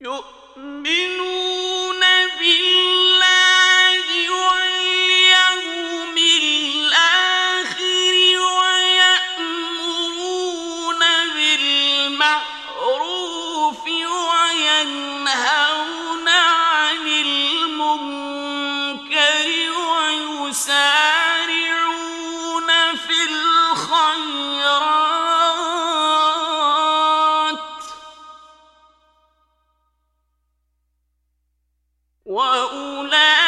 يؤمنون بالله واليوم الآخر ويأمرون بالمعروف وينهون عن المنكر ويسارعون في الخيرات وأولئك